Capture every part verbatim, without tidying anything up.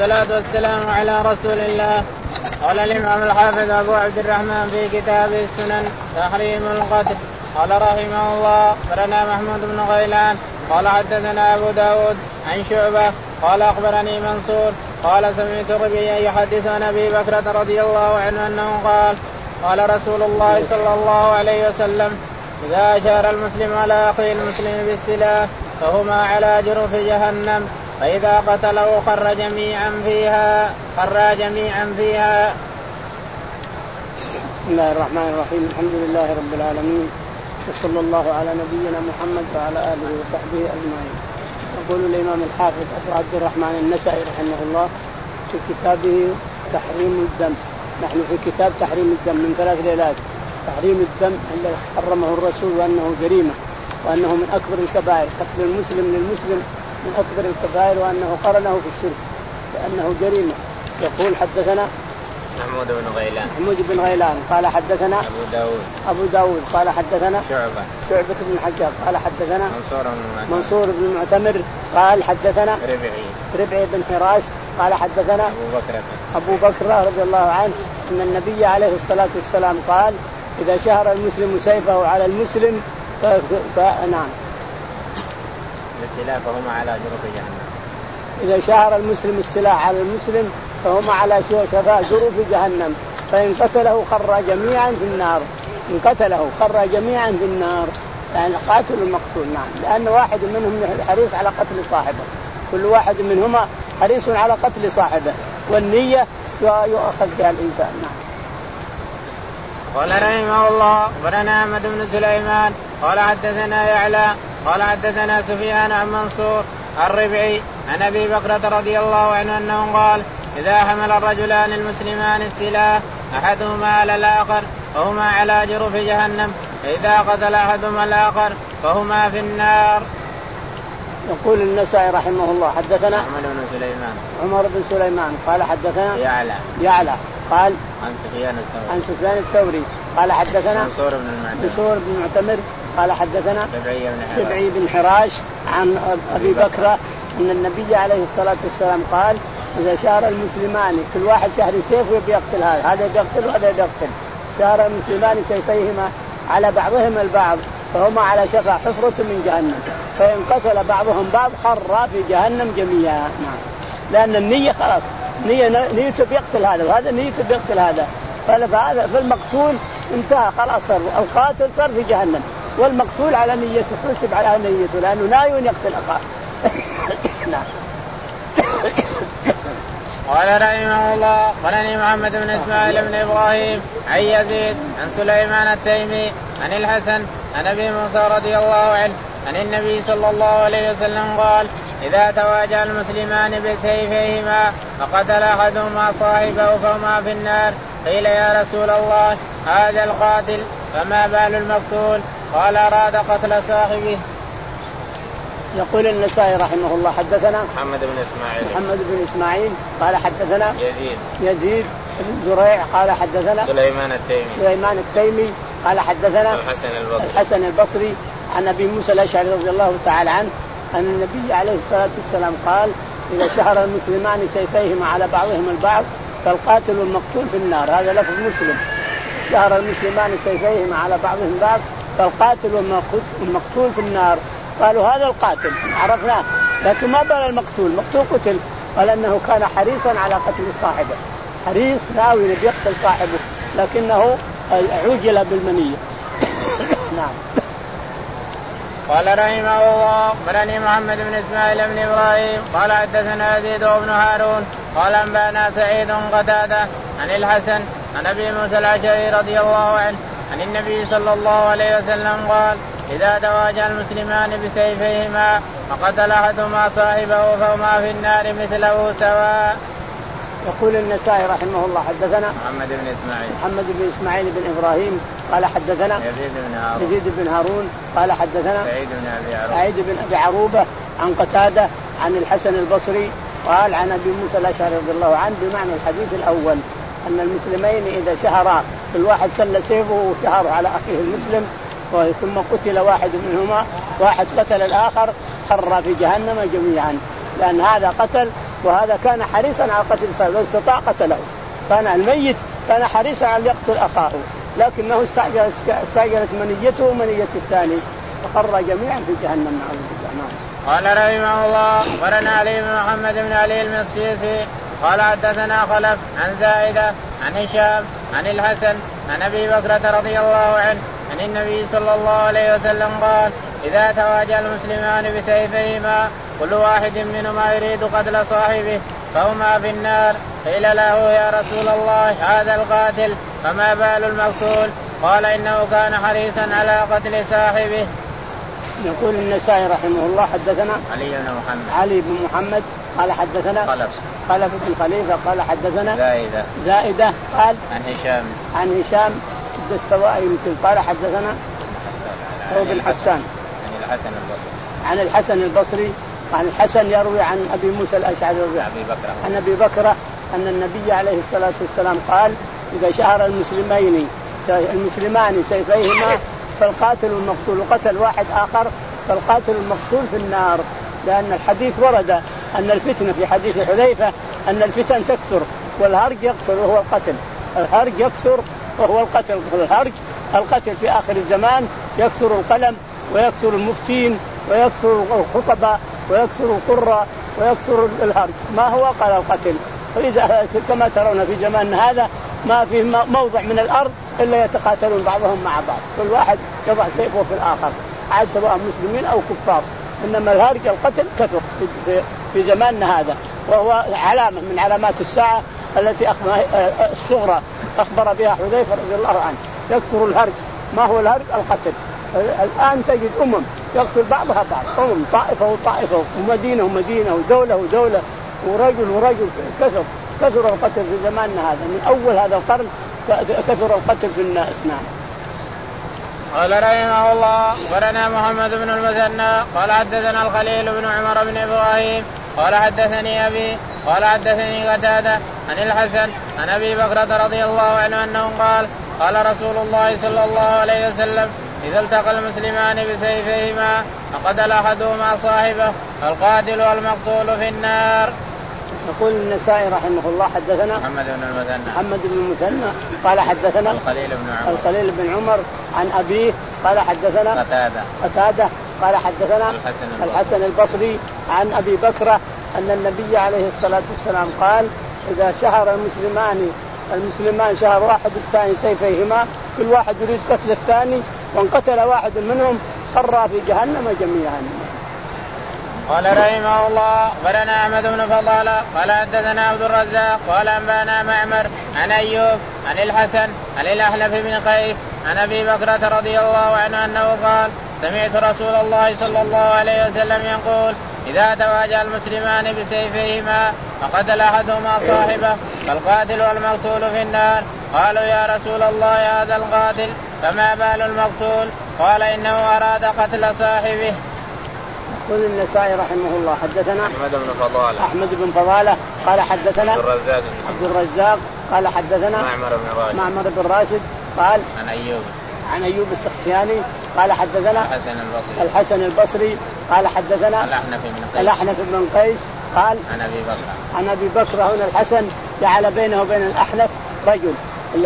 والصلاة والسلام على رسول الله. قال الإمام الحافظ أبو عبد الرحمن في كتابه السنن تحريم القتل قال رحمه الله أخبرنا محمود بن غيلان قال حدثنا أبو داود عن شعبة قال أخبرني منصور قال سمعت ربيعا يحدث عن أبي بكرة رضي الله عنه أنه قال قال رسول الله صلى الله عليه وسلم إذا أشار المسلم على أخيه المسلم بالسلاح فهما على جرف جهنم فإذا قتله خر جميعا فيها خر جميعا فيها. بسم الله الرحمن الرحيم. الحمد لله رب العالمين وصلى الله على نبينا محمد وعلى آله وصحبه أجمعين. يقول الإمام الحافظ أبو عبد الرحمن النسائي رحمه الله في كتابه تحريم الدم. نحن في كتاب تحريم الدم من ثلاث ليلات. تحريم الدم الذي حرمه الرسول وأنه جريمة وأنه من أكبر الكبائر، قتل المسلم للمسلم من أكبر الكبائر، وأنه قرنه في الشرك لأنه جريمة. يقول حدثنا محمود بن غيلان محمود بن غيلان قال حدثنا أبو داود أبو داود قال حدثنا شعبة شعبة بن الحجاج قال حدثنا منصور بن منصور بن المعتمر قال حدثنا ربعي ربعي بن حراش قال حدثنا أبو بكر أبو بكر رضي الله عنه أن النبي عليه الصلاة والسلام قال إذا شهر المسلم سيفه على المسلم فنعم بالسلاح فهم على جرف جهنم. إذا شهر المسلم السلاح على المسلم فهم على شفا جرف جهنم فإن قتله خر جميعا في النار. إن قتله خر جميعا في النار يعني قاتل المقتول. نعم لأن واحد منهم حريص على قتل صاحبه، كل واحد منهما حريص على قتل صاحبه والنية يؤخذ بها الإنسان. نعم. قال رحمه الله أخبرنا أحمد بن سليمان قال حدثنا يعلى قال حدثنا سفيان عن منصور الربعي عن أبي بكرة رضي الله عنه أنه قال إذا حمل الرجلان المسلمان السلاح أحدهما على الآخر فهما على جرف جهنم فإذا قتل أحدهما الآخر فهما في النار. يقول النسائي رحمه الله حدثنا عمر بن سليمان عمر بن سليمان قال حدثنا يعلى يعلى قال عن سفيان الثوري عن سفيان الثوري قال حدثنا منصور بن المعتمر منصور بن المعتمر قال حدثنا ربعي بن حراش عن أبي بكر أن النبي عليه الصلاة والسلام قال إذا شهر المسلمان كل واحد شهر سيفه بيقتل هذا هذا بيقتل وهذا بيقتل. شهر المسلمان سيفيهما على بعضهم البعض فهما على شفا حفرة من جهنم فإن قتل بعضهم بعض خر في جهنم جميعا. نعم. لأن النية خلاص نية نيته بيقتل هذا وهذا نيته بيقتل هذا فهذا فالمقتول انتهى خلاص صار القاتل صار في جهنم والمقتول على نيته حسب على نيته لأنه ناوي يقتل أخاه. نعم. قال رحمه الله قالني محمد بن إسماعيل بن إبراهيم عن يزيد عن سليمان التيمي عن الحسن عن أبي موسى رضي الله عنه عن النبي صلى الله عليه وسلم قال إذا تواجه المسلمان بسيفيهما فقتل أحدهما صاحبه فهما في النار. قيل يا رسول الله هذا القاتل فما بال المقتول؟ قال أراد قتل صاحبه. يقول النسائي رحمه الله حدثنا محمد بن إسماعيل محمد بن إسماعيل قال حدثنا يزيد يزيد بن زريع قال حدثنا سليمان التيمي سليمان التيمي قال حدثنا الحسن البصري الحسن البصري عن أبي موسى الأشعري رضي الله تعالى عنه أن النبي عليه الصلاة والسلام قال إذا شهر المسلمان سيفيهما على بعضهم البعض فالقاتل والمقتول في النار. هذا لفظ مسلم. شهر المسلمان سيفيهما على بعضهم بعض فالقاتل والمقتول في النار. قالوا هذا القاتل عرفناه لكن ما بال المقتول؟ مقتول قتل قال أنه كان حريصا على قتل صاحبه، حريص ناوي يقتل صاحبه لكنه عوجل بالمنية. نعم. قال رحمه الله أخبرني محمد بن إسماعيل بن إبراهيم قال حدثنا يزيد بن هارون قال أنبأنا سعيد قتادة عن الحسن عن أبي موسى الأشعري رضي الله عنه عن النبي صلى الله عليه وسلم قال إذا تواجه المسلمان بسيفيهما فقتل أحدهما صاحبه فهما في النار مثله سواء. يقول النسائي رحمه الله حدثنا محمد بن إسماعيل محمد بن إسماعيل بن إبراهيم قال حدثنا يزيد بن هارون يزيد بن هارون قال حدثنا سعيد بن أبي عروبة سعيد بن أبي عروبة عن قتادة عن الحسن البصري قال عن أبي موسى الأشعري رضي الله عنه بمعنى الحديث الأول أن المسلمين إذا شهرا كل واحد سل سيفه وشهر على أخيه المسلم ثم قتل واحد منهما واحد قتل الآخر خر في جهنم جميعا لأن هذا قتل وهذا كان حريصا على قتل صاحبه، لو استطاع قتله. كان الميت كان حريصا على يقتل أخاه، لكنه استعجل استعجلت منيته ومنية الثاني فخر جميعا في جهنم نعوذ بالله. قال رحمه الله أخبرنا علي بن محمد بن علي المصيصي قال حدثنا خلف عن زائدة عن هشام عن الحسن عن أبي بكرة رضي الله عنه عن النبي صلى الله عليه وسلم قال إذا تواجه المسلمان بسيفيهما كل واحد منهما يريد قتل صاحبه فهما في النار. قيل له يا رسول الله هذا القاتل فما بال المقتول؟ قال إنه كان حريصا على قتل صاحبه. يقول النسائي رحمه الله حدثنا علي بن محمد علي بن محمد قال حدثنا خلف خلف بن خليفة قال حدثنا زائدة زائدة قال عن هشام عن هشام الدستوائي يمكن قال حدثنا هو بن حسان عن الحسن البصري عن الحسن البصري عن الحسن يروي عن أبي موسى الأشعري أبي بكرة عن أبي بكرة أن النبي عليه الصلاة والسلام قال إذا شهر المسلمين المسلمان سيفيهما فالقاتل المقتول قتل واحد آخر فالقاتل المقتول في النار. لأن الحديث ورد أن الفتنة في حديث حذيفة أن الفتن تكثر والهرج يقتل وهو القتل. الهرج يكثر وهو القتل. الهرج القتل في آخر الزمان يكثر القلم ويكثر المفتين ويكثر الخطباء ويكثر القراء ويكثر الهرج. ما هو قال القتل. فإذا كما ترون في زماننا هذا ما في موضع من الأرض إلا يتقاتلون بعضهم مع بعض كل واحد يضع سيفه في الآخر عاد سواء مسلمين أو كفار. إنما الهرج القتل كثر في, في زماننا هذا وهو علامة من علامات الساعة التي الصغرى أخبر بها حذيفة رضي الله عنه. يكثر الهرج. ما هو الهرج؟ القتل. الآن تجد أمم يقتل بعضها بعض أمم طائفة وطائفة ومدينة ومدينة ودولة ودولة ورجل ورجل كثر كثر القتل في زماننا هذا من أول هذا القرن كثر القتل في الناس. نعم. قال رحمه الله أخبرنا محمد بن المثنى قال حدثنا الخليل بن عمر بن إبراهيم قال حدثني أبي قال حدثني قتادة عن الحسن عن أبي بكرة رضي الله عنه أنه قال قال رسول الله صلى الله عليه وسلم إذا التقى المسلمان بسيفيهما فقتل أحدهما صاحبه القاتل والمقتول في النار. يقول النسائي رحمه الله حدثنا محمد بن المثنى محمد بن المثنى قال حدثنا الخليل بن عمر الخليل بن عمر عن أبيه قال حدثنا قتادة قتادة قال حدثنا الحسن البصري. الحسن البصري عن أبي بكرة أن النبي عليه الصلاة والسلام قال إذا شهر المسلمان المسلمان شهر واحد الثاني سيفيهما كل واحد يريد قتل الثاني وانقتل واحد منهم خر في جهنم جميعا. قال رحمه الله أخبرنا أحمد بن فضالة قال حدثنا عبد الرزاق قال أنبانا معمر عن أيوب عن الحسن عن الأحنف بن قيس عن أبي بكرة رضي الله عنه أنه قال سمعت رسول الله صلى الله عليه وسلم يقول إذا تواجه المسلمان بسيفيهما فقتل أحدهما صاحبه فالقاتل والمقتول في النار. قالوا يا رسول الله هذا القاتل فما بال المقتول؟ قال إنه أراد قتل صاحبه. يقول النسائي رحمه الله حدثنا أحمد بن فضالة أحمد بن فضالة قال حدثنا عبد الرزاق عبد الرزاق قال حدثنا معمر بن راشد معمر بن راشد قال عن أيوب عن أيوب السختياني قال حدثنا الحسن البصري الحسن البصري قال حدثنا الأحنف بن قيس الأحنف بن قيس قال عن أبي بكر عن أبي بكر. هنا الحسن جعل بينه وبين الأحنف رجل.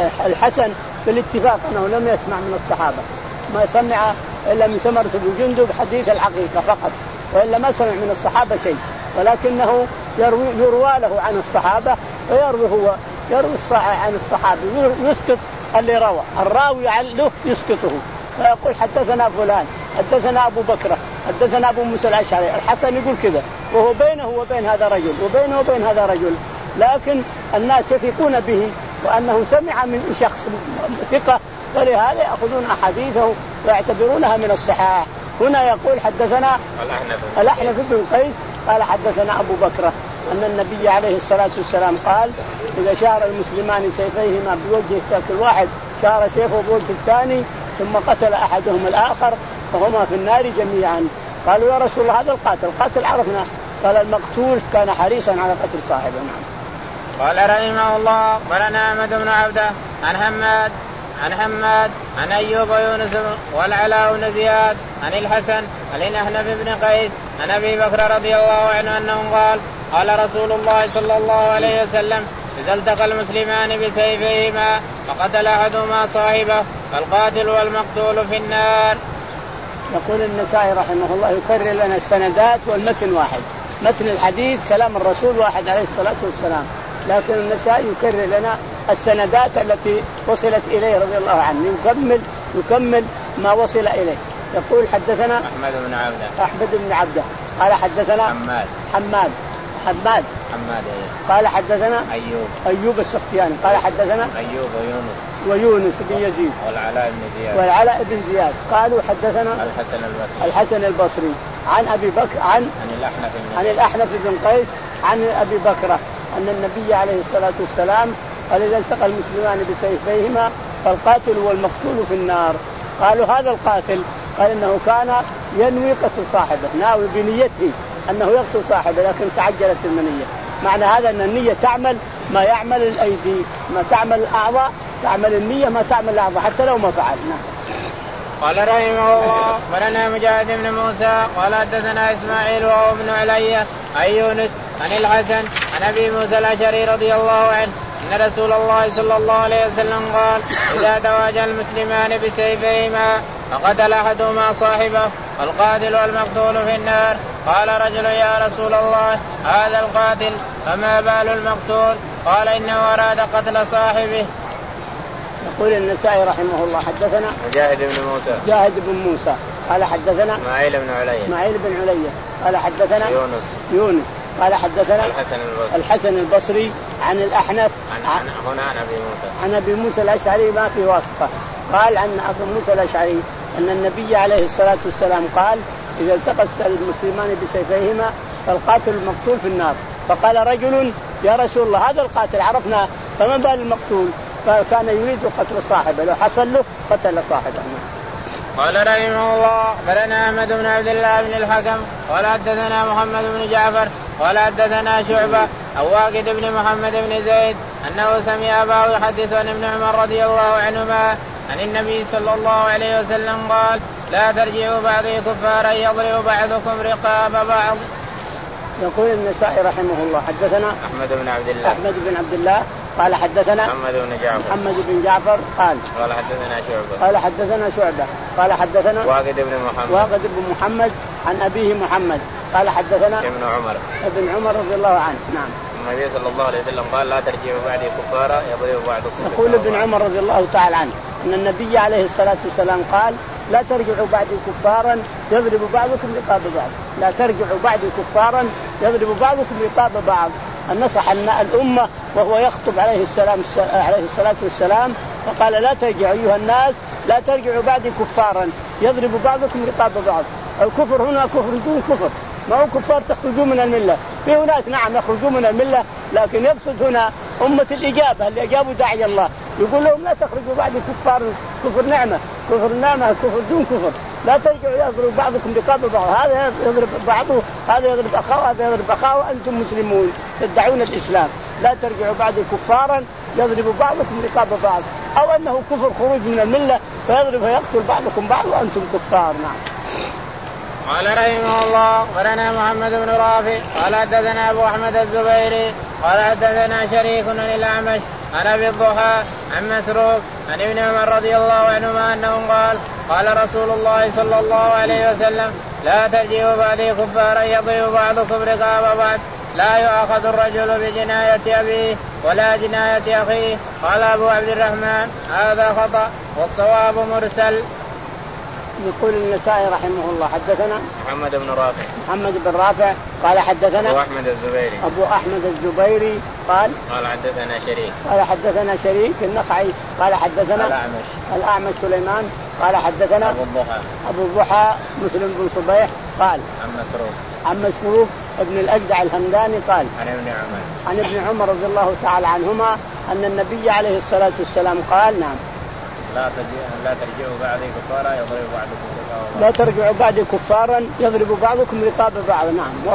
الحسن بالاتفاق أنه لم يسمع من الصحابة ما سمع إلا من سمرة بن جندب حديث الحقيقة فقط وإلا ما سمع من الصحابة شيء ولكنه يروي يروى له عن الصحابة ويروي هو يروي عن الصحابة يسقط اللي روى الراوي له يسقطه فيقول حدثنا فلان حدثنا أبو بكر حدثنا أبو موسى الأشعري. الحسن يقول كذا وهو بينه وبين هذا رجل وبينه وبين هذا رجل لكن الناس يثقون به وأنه سمع من شخص ثقة ولهذا يأخذون أحاديثه ويعتبرونها من الصحاح. هنا يقول حدثنا الأحنف بن قيس قال حدثنا أبو بكر أن النبي عليه الصلاة والسلام قال إذا شار المسلمان سيفيهما بوجه كل واحد شار سيفه بوجه الثاني ثم قتل أحدهم الآخر فهما في النار جميعا. قالوا يا رسول الله هذا القاتل قاتل عرفنا. قال المقتول كان حريصا على قتل صاحبه. نعم. قال رحمه الله أخبرنا أحمد بن عبده عن حماد عن حماد عن أيوب ويونس والعلاء بن زياد عن الحسن عن الأحنف بن قيس عن أبي بكر رضي الله عنه أنه قال قال رسول الله صلى الله عليه وسلم إذا التقى المسلمان بسيفيهما فقتل أحدهما صاحبه فالقاتل والمقتول في النار. يقول النسائي رحمه الله يكرر لنا السندات والمتن واحد، متن الحديث كلام الرسول واحد عليه الصلاة والسلام، لكن النسائي يكرر لنا السندات التي وصلت إليه رضي الله عنه، يكمل يكمل ما وصل إليه. يقول حدثنا أحمد بن عبده أحمد بن عبده قال حدثنا حماد حماد حماد حماد قال حدثنا أيوب أيوب السختياني قال حدثنا أيوب ويونس ويونس بن يزيد والعلاء بن زياد والعلاء بن زياد قالوا حدثنا الحسن البصري الحسن البصري عن أبي بكر عن عن الأحنف عن الأحنف بن قيس عن أبي بكرة أن النبي عليه الصلاة والسلام قال إذا التقى المسلمان بسيفيهما فالقاتل والمقتول في النار. قالوا هذا القاتل قال إنه كان ينوي قتل صاحبه، ناوي بنيته أنه يقتل صاحبه لكن تعجلت المنية. معنى هذا أن النية تعمل ما يعمل الأيدي، ما تعمل الأعضاء تعمل النية ما تعمل الأعضاء حتى لو ما فعلنا. قال رحمه الله ولنا مجاهد بن موسى قال حدثنا إسماعيل وهو ابن علي عن يونس عن الحسن عن أبي موسى الأشعري رضي الله عنه أن رسول الله صلى الله عليه وسلم قال إذا تواجه المسلمان بسيفيهما فقتل أحدهما صاحبه القاتل والمقتول في النار. قال رجل يا رسول الله هذا القاتل فما بال المقتول؟ قال إنه أراد قتل صاحبه. يقول النسائي رحمه الله حدثنا مجاهد بن موسى مجاهد بن موسى قال حدثنا إسماعيل بن علي إسماعيل بن علي قال حدثنا يونس يونس قال حدثنا الحسن البصري الحسن البصري عن الأحنف عن, عن هنا عن أبي موسى عن أبي موسى الأشعري ما في واسطة. قال عن أبي موسى الأشعري أن النبي عليه الصلاة والسلام قال إذا التقى المسلمان بسيفيهما فالقاتل المقتول في النار. فقال رجل يا رسول الله هذا القاتل عرفنا فما بال المقتول؟ فكان يريد قتل صاحبه، لو حصل له قتل صاحبه. قال رحمه الله بلنا أحمد بن عبد الله بن الحكم قال حدثنا محمد بن جعفر قال حدثنا شعبة عن واقد بن محمد بن زيد أنه سمع أباه يحدث عن ابن عمر رضي الله عنهما عن النبي صلى الله عليه وسلم قال لا ترجعوا بعضي كفارا يضرب بعضكم رقاب بعض. يقول النسائي رحمه الله حدثنا أحمد بن عبد الله أحمد بن عبد الله قال حدثنا محمد بن جعفر محمد بن جعفر قال قال حدثنا شعبة قال حدثنا شعبة قال حدثنا واقد بن محمد واقد بن محمد عن أبيه محمد قال حدثنا ابن عمر ابن عمر رضي الله عنه. نعم. النبي صلى الله عليه وسلم قال لا ترجعوا بعدي كفارا يضرب بعضكم. يقول ابن عمر رضي الله تعالى عنه أن النبي عليه الصلاة والسلام قال لا ترجعوا بعدي كفارا يضرب بعضكم رقاب بعض، لا ترجعوا بعدي كفارا يضرب بعضكم رقاب بعض. نصح الأمة وهو يخطب عليه السلام عليه الصلاة والسلام فقال لا ترجعوا أيها الناس لا ترجعوا بعدي كفارا يضرب بعضكم رقاب بعض. الكفر هنا كفر دون كفر، ما هو كفار تخرجوا من الملة، في ناس نعم يخرجوا من الملة لكن يقصد هنا أمة الإجابة اللي أجابوا داعي الله يقول لهم لا تخرجوا بعد كفار، كفر نعمة كفر نعمة كفر دون كفر، لا ترجعوا يضرب بعضكم رقاب بعض، هذا يضرب بعضه هذا يضرب أخاه هذا يضرب أخاه وأنتم مسلمون تدعون الإسلام، لا ترجعوا بعد كفارا يضرب بعضكم رقاب بعض، أو أنه كفر خروج من الملة فيضرب فيقتل بعضكم بعض وأنتم كفار. نعم. قال رحمه الله ولنا محمد بن رافع قال حدثنا أبو أحمد الزبيري قال حدثنا شريك عن الأعمش عن أبي الضحى عن مسروق عن ابن عمر رضي الله عنهما أنه قال قال رسول الله صلى الله عليه وسلم لا ترجعوا بعدي كفارا يضرب بعضكم رقاب بعض لا يؤاخذ الرجل بجناية أبيه ولا جناية أخيه. قال أبو عبد الرحمن هذا خطأ والصواب مرسل. يقول النسائي رحمه الله حدثنا محمد بن رافع محمد بن رافع قال حدثنا أبو أحمد الزبيري أبو أحمد الزبيري قال قال حدثنا شريك قال حدثنا شريك النخعي قال حدثنا الأعمش الأعمش سليمان قال حدثنا أبو الضحى أبو الضحى مسلم بن صبيح قال عن مسروق عن مسروق ابن الأجدع الهمداني قال عن ابن عمر عن ابن عمر رضي الله تعالى عنهما أن النبي عليه الصلاة والسلام قال نعم لا لا ترجعوا بعدي كفارا يضرب بعضكم رقاب لا ترجعوا بعدي كفارا يضرب بعضكم رقاب بعض. نعم. و...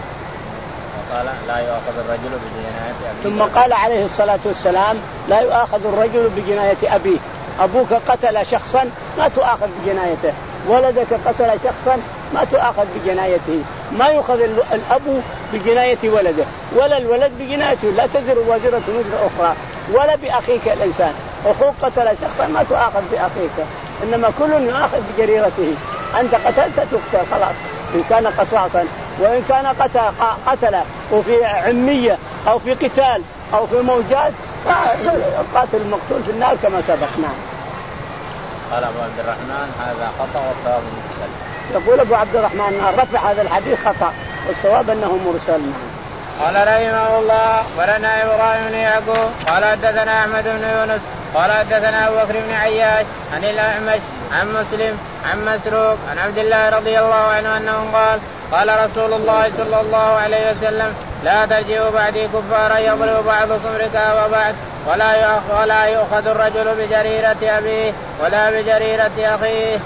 وقال لا يؤاخذ الرجل بجناية أبيه ثم قال عليه الصلاة والسلام لا يؤاخذ الرجل بجناية أبيه، أبوك قتل شخصا ما تؤاخذ بجنايته، ولدك قتل شخصا ما تؤاخذ بجنايته، ما يؤخذ الأب بجناية ولده ولا الولد بجنايته، لا تزر وازرة وزر أخرى. ولا بأخيك الإنسان، أخوك قتل شخصا ما تؤاخذ بأخيك، إنما كل يؤاخذ بجريرته. أنت قتلت تقتل خلاص، إن كان قصاصا، وإن كان قتل, قتل وفي عمية أو في قتال أو في موجات قاتل المقتول في النار كما سبقنا. قال أبو عبد الرحمن هذا خطأ والصواب مرسل. يقول أبو عبد الرحمن رفع هذا الحديث خطأ والصواب أنه مرسل. قال رحمه الله ولنا إبراهيم بن يعقوب قال حدثنا أحمد بن يونس قال حدثنا أبو بكر بن عياش عن الأعمش عن مسلم عن مسروق عن عبد الله رضي الله عنه أنه قال قال رسول الله صلى الله عليه وسلم لا ترجعوا بعدي كفارا يضرب بعضكم ركاب بعض ولا ولا يؤخذ الرجل بجريرة أبيه ولا بجريرة أخيه.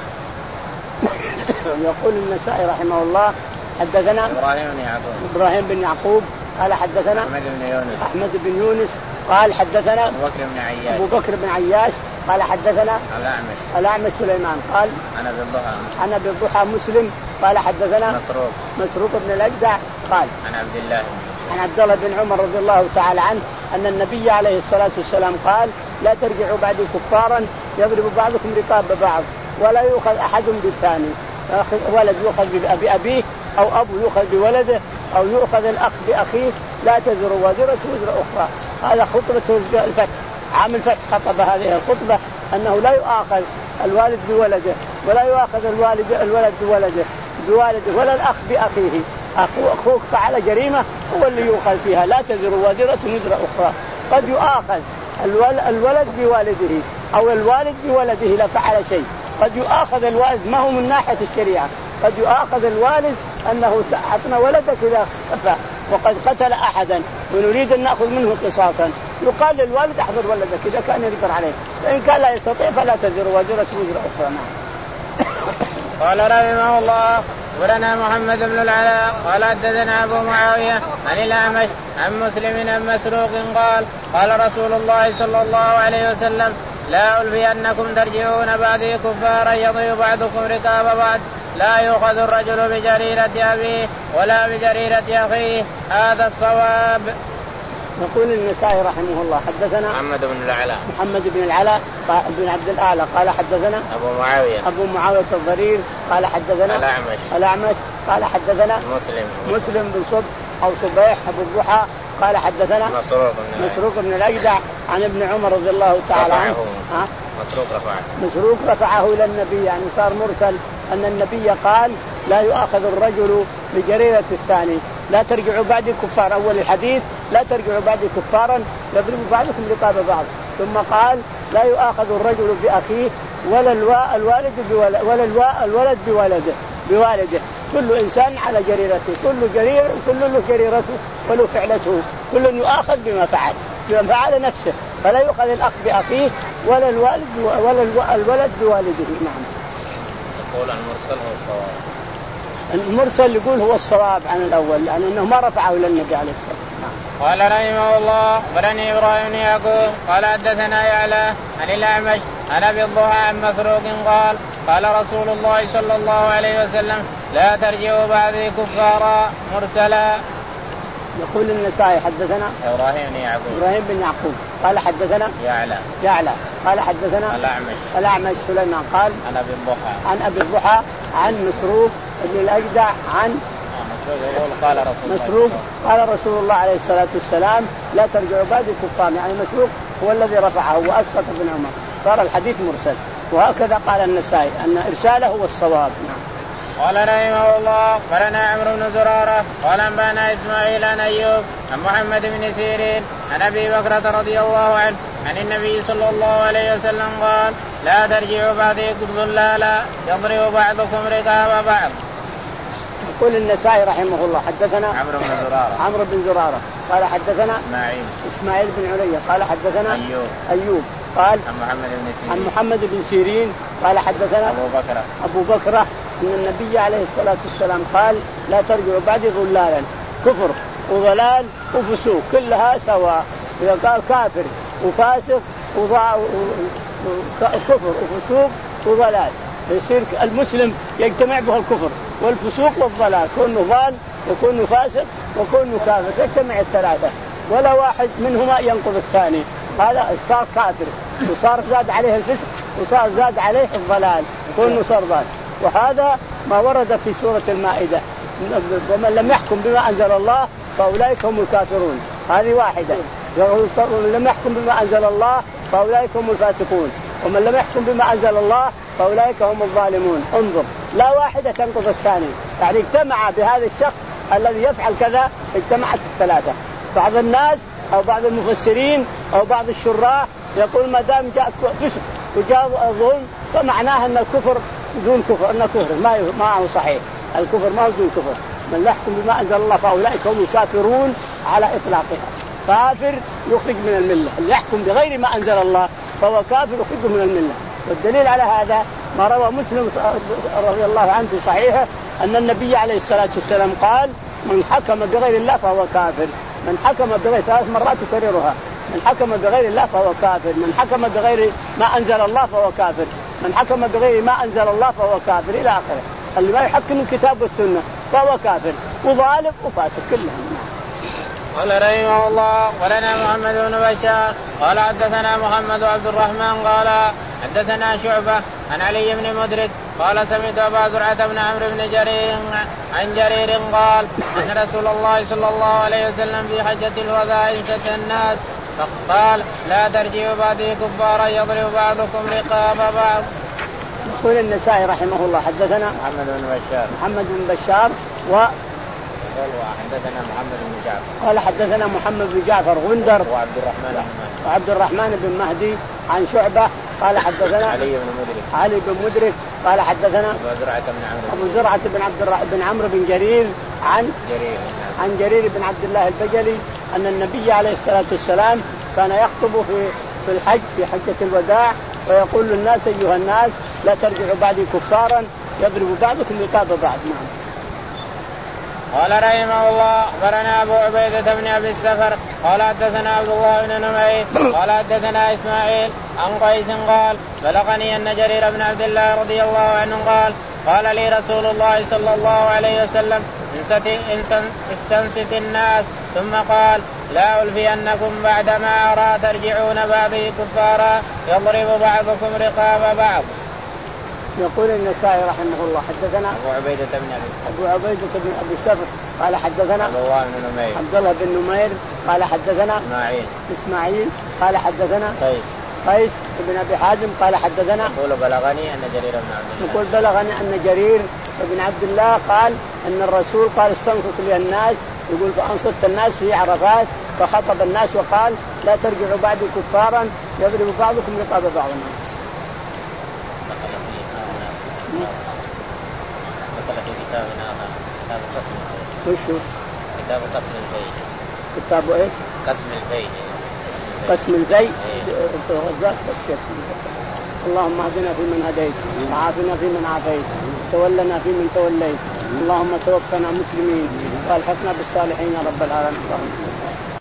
يقول النسائي رحمه الله حدثنا إبراهيم بن يعقوب إبراهيم بن يعقوب قال حدثنا أحمد بن يونس أحمد بن يونس قال حدثنا أبو بكر بن عياش أبو بكر بن عياش قال حدثنا الأعمش الأعمش سليمان قال عن أبي الضحى عن أبي الضحى مسلم قال حدثنا مسروق مسروق بن الأجدع قال عن عبد الله عن عبد الله بن عمر رضي الله تعالى عنه أن النبي عليه الصلاة والسلام قال لا ترجعوا بعدي كفارا يضرب بعضكم رقاب بعض ولا يؤخذ أحد بالثاني، ولد يؤخذ بأبيه أو أبو يؤخذ بولده أو يؤخذ الأخ بأخيه، لا تزر وازرة وزر أخرى. هذا خطبة الفتح، عام الفتح خطب هذه الخطبة أنه لا يؤاخذ الوالد بولده ولا يؤاخذ الوالد الولد بولده بوالده ولا الأخ بأخيه. أخوك فعل جريمة هو اللي يؤخذ فيها، لا تزر وازرة وزر أخرى. قد يؤاخذ الولد بوالده أو الوالد بولده لا فعل شيء، قد يؤاخذ الوالد ما هو من ناحية الشريعة، قد يؤاخذ الوالد أنه أعطنا ولدك إذا اختفى وقد قتل أحدا ونريد أن نأخذ منه قصاصا، يقال للوالد احضر ولدك إذا كان يقدر عليه، فإن كان لا يستطيع فلا تزر وازرة وزر أخرى. قال رحمه الله ولنا محمد بن العلاء قال حدثنا أبو معاوية عن الأعمش عن مسلم عن مسروق قال قال رسول الله صلى الله عليه وسلم لا ألفينكم ترجعون بعدي كفارا يضيع بعضكم ركاب بعض لا يؤخذ الرجل بجريرة أبيه ولا بجريرة أخيه. هذا الصواب. يقول النسائي رحمه الله حدثنا محمد بن العلاء محمد بن العلاء بن عبد الأعلى قال حدثنا أبو معاوية أبو معاوية الضرير قال حدثنا الأعمش الأعمش قال حدثنا مسلم مسلم بن صب أو صبيح أبو الضحى قال حدثنا مسروق بن مسروق بن الأجدع عن ابن عمر رضي الله تعالى عنه. ها؟ مسروق رفعه مسروق رفعه إلى النبي يعني صار مرسل أن النبي قال لا يؤاخذ الرجل بجريرة الثاني لا ترجعوا بعد كفار. أول الحديث لا ترجعوا بعد كفارا يضرب بعضكم رقاب بعض، ثم قال لا يؤاخذ الرجل بأخيه ولا الوالد بولد ولا الولد بولده بوالده. كل إنسان على جريرته، كل جرير كل له جريرته وله فعلته، كل يؤاخذ بما فعل بما فعل نفسه، فلا يؤخذ الأخ بأخيه ولا الوالد ولا الولد بوالده. نعم. يقول المرسل هو الصواب. المرسل يقول هو الصواب عن الأول يعني أنه ما رفعه إلى النبي عليه الصلاة والسلام. قال رحمه الله برني إبراهيم بن يعقوب قال حدثنا يعلى عن الأعمش عن أبي الضحى عن مسروق قال قال رسول الله صلى الله عليه وسلم لا ترجعوا بعدي كفارا مرسلا. يقول النسائي حدثنا إبراهيم بن يعقوب إبراهيم بن يعقوب قال حدثنا يعلى يعلى قال حدثنا الأعمش الأعمش سليمان قال عن أبي الضحى عن أبي الضحى عن مسروق بن الأجدع عن قال رسول مسروق قال رسول الله عليه الصلاة والسلام لا ترجعوا بعد كفار، يعني مسروق هو الذي رفعه وأسقط ابن عمر، صار الحديث مرسل. وهكذا قال النسائي أن إرساله هو الصواب. قال رحمه الله قرنا عمرو بن زرارة قال أنبانا إسماعيل عن أيوب عن محمد بن سيرين عن أبي بكرة رضي الله عنه عن النبي صلى الله عليه وسلم قال لا ترجعوا بعدي ضلالا يضرب بعضكم رقاب بعض. يقول النسائي رحمه الله حدثنا عمرو بن زرارة عمرو بن زرارة قال حدثنا إسماعيل إسماعيل بن عليا قال حدثنا أيوب أيوب قال عن محمد بن سيرين عن محمد بن سيرين قال حدثنا أبو بكرة أبو بكرة أن النبي عليه الصلاة والسلام قال لا ترجعوا بعد ضلالا، كفر وضلال وفسوق كلها سواء، إذا قال كافر وفاسق وكفر وفسوق وضلال يصير المسلم يجتمع به الكفر والفسوق والضلال، كونه ضال وكونه فاسق وكونه كافر، تجتمع الثلاثة ولا واحد منهما ينقض الثاني، هذا صار كافر وصار زاد عليه الفسق وصار زاد عليه الضلال، كونه صار ضال. وهذا ما ورد في سورة المائدة، ومن لم يحكم بما أنزل الله فأولئك هم الكافرون، هذه واحدة. ومن لم يحكم بما أنزل الله فأولئك هم الفاسقون، ومن لم يحكم بما أنزل الله فأولئك هم الظالمون. انظر، لا واحدة تنقض الثاني، يعني اجتمع بهذا الشخص الذي يفعل كذا اجتمعت الثلاثة. بعض الناس أو بعض المفسرين أو بعض الشراح يقول ما دام جاء فسق وجاء ظلم فمعناه أن الكفر دون كفر، أن كفر ما ما هو صحيح، الكفر ما هو دون كفر. من لا يحكم بما أنزل الله فأولئك هم الكافرون على إطلاقها. كافر يخرج من الملة، اللي يحكم بغير ما أنزل الله فهو كافر يخرج من الملة. والدليل على هذا ما روى مسلم رضي الله عنه في صحيحه أن النبي عليه الصلاة والسلام قال من حكم بغير الله فهو كافر. من حكم بغير، ثلاث مرات تكررها، من حكم بغير الله فهو كافر، من حكم بغير ما أنزل الله فهو كافر، من حكم بغير ما أنزل الله فهو كافر إلى آخره. اللي ما يحكم الكتاب والسنة فهو كافر وظالم وفاسق كلهم. قال رحمه الله ولنا محمد بن بشار قال حدثنا محمد عبد الرحمن قال حدثنا شعبة عن علي بن مدرك قال سمعت أبا زرعة بن عمرو بن جرير عن جرير قال أن رسول الله صلى الله عليه وسلم في حجة الوداع انستى الناس فقال لا ترجعوا بعدي كفارا يضرب بعضكم رقاب بعض. يقول النسائي رحمه الله حدثنا محمد بن بشار محمد بن بشار و حدثنا محمد بن جعفر قال حدثنا محمد بن جعفر غندر وعبد الرحمن وعبد الرحمن بن مهدي عن شعبة قال حدثنا علي بن مدرك علي بن مدرك قال حدثنا أبو زرعة بن عمرو أبو زرعة بن عبد الر... بن عمرو بن جرير عن جرير عن جرير بن عبد الله البجلي أن النبي عليه الصلاة والسلام كان يخطب في في الحج في حجة الوداع ويقول للناس أيها الناس لا ترجعوا بعدي كفارا يضرب بعضكم رقاب بعض. نعم. قال رحمه الله أخبرنا أبو عبيدة بن أبي السفر قال حدثنا عبد الله بن نمير قال حدثنا إسماعيل عن قيس قال بلغني أن جرير بن عبد الله رضي الله عنه قال قال لي رسول الله صلى الله عليه وسلم استنصت الناس ثم قال لا ألفينكم بعدما أرى ترجعون بعضي كفارا يضرب بعضكم رقاب بعض. يقول النسائي رحمه الله حدثنا أبو عبيدة بن أبي السفر أبو عبيدة بن أبي السفر قال حدثنا عبد الله بن نمير عبد الله بن نمير قال حدثنا إسماعيل إسماعيل قال حدثنا قيس قيس بن أبي حازم قال حدثنا يقول بلغني أن جرير بن عبد الله يقول بلغني أن جرير بن عبد الله قال أن الرسول قال استنصت لي الناس، يقول فأنصت الناس في عرفات فخطب الناس وقال لا ترجعوا بعدي كفارا يضرب بعضكم رقاب بعض. دخل في كتابنا كتاب قسم وش هو؟ كتاب قسم البيت. كتاب ايش؟ قسم البيت. قسم البيت. اللهم اهدنا فيمن هديت وعافنا فيمن عافيت وتولنا فيمن توليت اللهم توفنا مسلمين والحقنا بالصالحين رب العالمين.